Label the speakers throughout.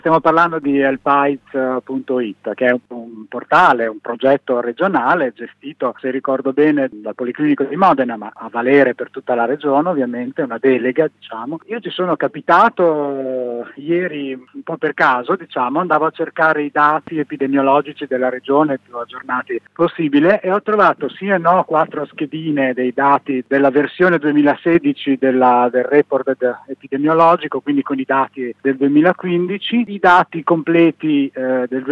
Speaker 1: Stiamo parlando di helpites.it, che è un portale, un progetto regionale gestito, se ricordo bene, dal Policlinico di Modena, ma a valere per tutta la regione, ovviamente, una delega, diciamo. Io ci sono capitato ieri un po' per caso, diciamo, andavo a cercare i dati epidemiologici della regione più aggiornati possibile e ho trovato sì e no 4 schedine dei dati della versione 2016 del report epidemiologico, quindi con i dati del 2015. I dati completi del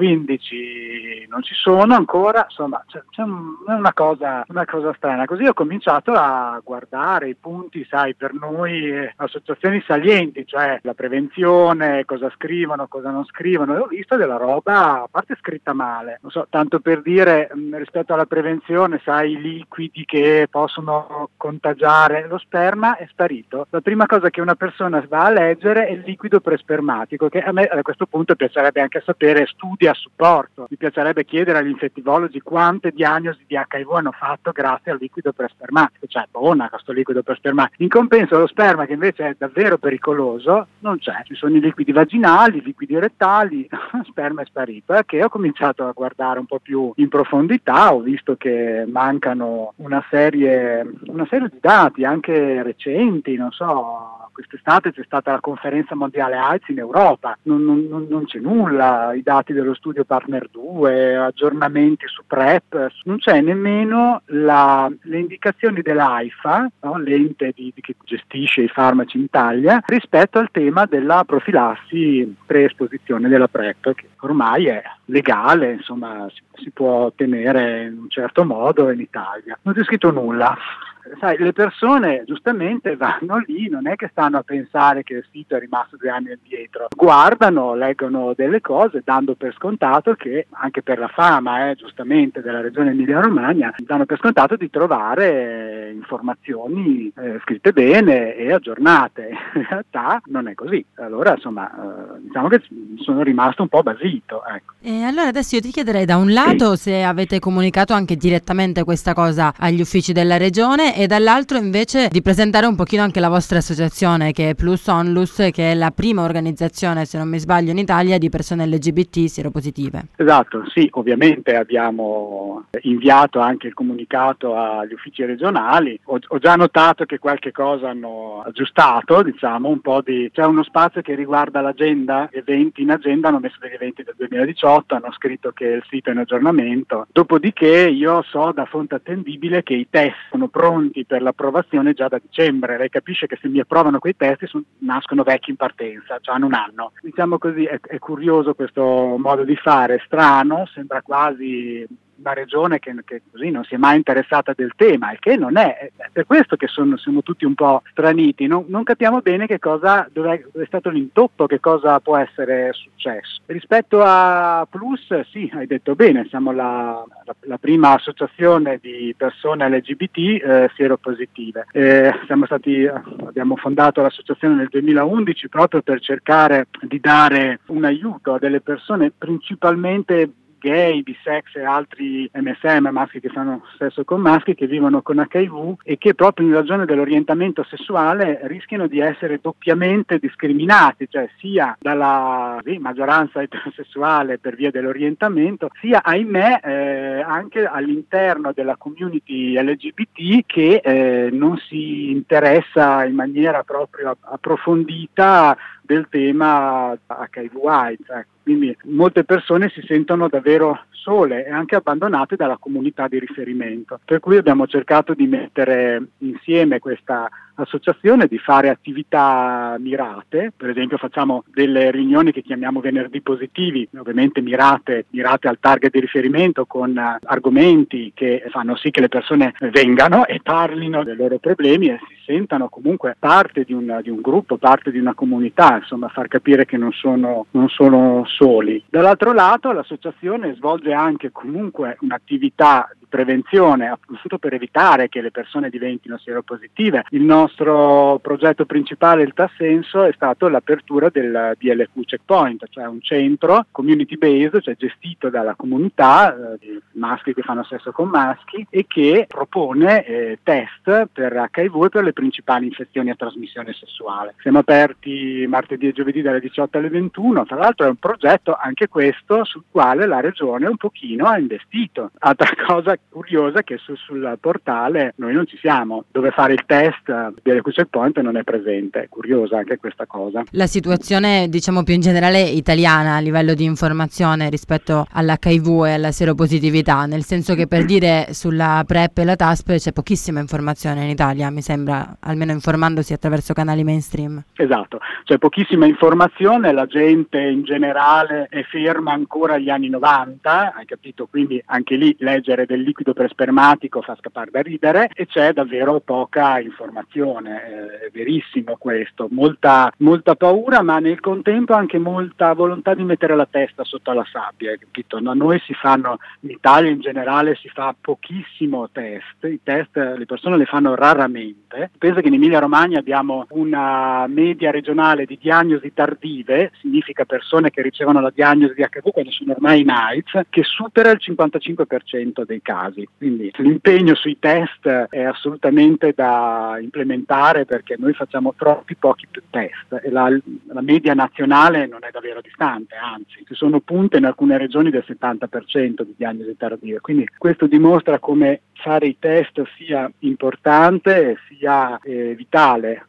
Speaker 1: 2015 non ci sono ancora, insomma c'è una cosa strana. Così ho cominciato a guardare i punti, sai, per noi associazioni salienti, cioè la prevenzione, cosa scrivono, cosa non scrivono, e ho visto della roba, a parte scritta male, non so, tanto per dire, rispetto alla prevenzione, sai, i liquidi che possono contagiare, lo sperma è sparito. La prima cosa che una persona va a leggere è il liquido prespermatico, che a me a questo punto piacerebbe anche sapere studi a supporto. Mi piacerebbe chiedere agli infettivologi quante diagnosi di HIV hanno fatto grazie al liquido prespermatico, cioè buona questo liquido prespermatico. In compenso lo sperma, che invece è davvero pericoloso, non c'è. Ci sono i liquidi vaginali, i liquidi rettali, lo sperma è sparito. Che ho cominciato a guardare un po' più in profondità, ho visto che mancano una serie di dati anche recenti, non so. Quest'estate c'è stata la conferenza mondiale AIDS in Europa, non c'è nulla, i dati dello studio Partner 2, aggiornamenti su PrEP, non c'è nemmeno le indicazioni dell'AIFA, no? L'ente che gestisce i farmaci in Italia, rispetto al tema della profilassi pre-esposizione della PrEP, che ormai è legale, insomma si può ottenere in un certo modo in Italia. Non c'è scritto nulla. Sai, le persone giustamente vanno lì, non è che stanno a pensare che il sito è rimasto 2 anni indietro, guardano, leggono delle cose, dando per scontato che, anche per la fama giustamente della regione Emilia-Romagna, danno per scontato di trovare informazioni scritte bene e aggiornate. In realtà non è così. Allora, insomma, diciamo che sono rimasto un po' basito, ecco.
Speaker 2: E allora adesso io ti chiederei, da un lato, se avete comunicato anche direttamente questa cosa agli uffici della regione, e dall'altro invece di presentare un pochino anche la vostra associazione, che è Plus Onlus, che è la prima organizzazione, se non mi sbaglio, in Italia di persone LGBT sieropositive.
Speaker 1: Esatto, sì, ovviamente abbiamo inviato anche il comunicato agli uffici regionali. Ho già notato che qualche cosa hanno aggiustato, diciamo, c'è uno spazio che riguarda l'agenda, eventi in agenda, hanno messo degli eventi del 2018, hanno scritto che il sito è in aggiornamento. Dopodiché io so da fonte attendibile che i test sono pronti per l'approvazione già da dicembre. Lei capisce che se mi approvano quei test nascono vecchi in partenza, cioè hanno un anno. Diciamo così, è curioso questo modo di fare, strano, sembra quasi una regione che così non si è mai interessata del tema, il che non è per questo che siamo tutti un po' straniti, non capiamo bene dove è stato l'intoppo, che cosa può essere successo. Rispetto a Plus, sì, hai detto bene, siamo la prima associazione di persone LGBT sieropositive. Abbiamo fondato l'associazione nel 2011 proprio per cercare di dare un aiuto a delle persone principalmente gay, bisex e altri MSM, maschi che fanno sesso con maschi, che vivono con HIV e che proprio in ragione dell'orientamento sessuale rischiano di essere doppiamente discriminati, cioè sia dalla maggioranza eterosessuale per via dell'orientamento, sia, ahimè, anche all'interno della community LGBT che non si interessa in maniera proprio approfondita del tema HIV/AIDS. Ecco. Quindi molte persone si sentono davvero sole e anche abbandonate dalla comunità di riferimento. Per cui abbiamo cercato di mettere insieme questa associazione, di fare attività mirate. Per esempio facciamo delle riunioni che chiamiamo venerdì positivi, ovviamente mirate al target di riferimento, con argomenti che fanno sì che le persone vengano e parlino dei loro problemi e si sentano comunque parte di un gruppo, parte di una comunità, insomma far capire che non sono soli. Dall'altro lato l'associazione svolge serve anche comunque un'attività di prevenzione, appunto per evitare che le persone diventino sieropositive. Il nostro progetto principale, il Tassenso, è stato l'apertura del DLQ Checkpoint, cioè un centro community based, cioè gestito dalla comunità, di maschi che fanno sesso con maschi, e che propone test per HIV e per le principali infezioni a trasmissione sessuale. Siamo aperti martedì e giovedì dalle 18 alle 21, tra l'altro è un progetto anche questo sul quale la Regione un pochino ha investito. Altra cosa curiosa è che sul portale noi non ci siamo, dove fare il test del checkpoint non è presente, è curiosa anche questa cosa.
Speaker 2: La situazione, diciamo più in generale italiana a livello di informazione rispetto all'HIV e alla seropositività, nel senso che, per dire, sulla PrEP e la TASP c'è pochissima informazione in Italia, mi sembra, almeno informandosi attraverso canali mainstream.
Speaker 1: Esatto, c'è pochissima informazione, la gente in generale è ferma ancora agli anni 90, hai capito? Quindi anche lì leggere del liquido prespermatico fa scappare da ridere, e c'è davvero poca informazione, è verissimo questo, molta paura, ma nel contempo anche molta volontà di mettere la testa sotto la sabbia, hai capito? Da noi in Italia in generale si fa pochissimo test, i test le persone le fanno raramente. Penso che in Emilia Romagna abbiamo una media regionale di diagnosi tardive, significa persone che ricevono la diagnosi di HIV quando sono ormai in AIDS, che supera il 55% dei casi. Quindi l'impegno sui test è assolutamente da implementare, perché noi facciamo troppi pochi test e la media nazionale non è davvero distante, anzi ci sono punte in alcune regioni del 70% di diagnosi tardive. Quindi questo dimostra come fare i test sia importante e sia vitale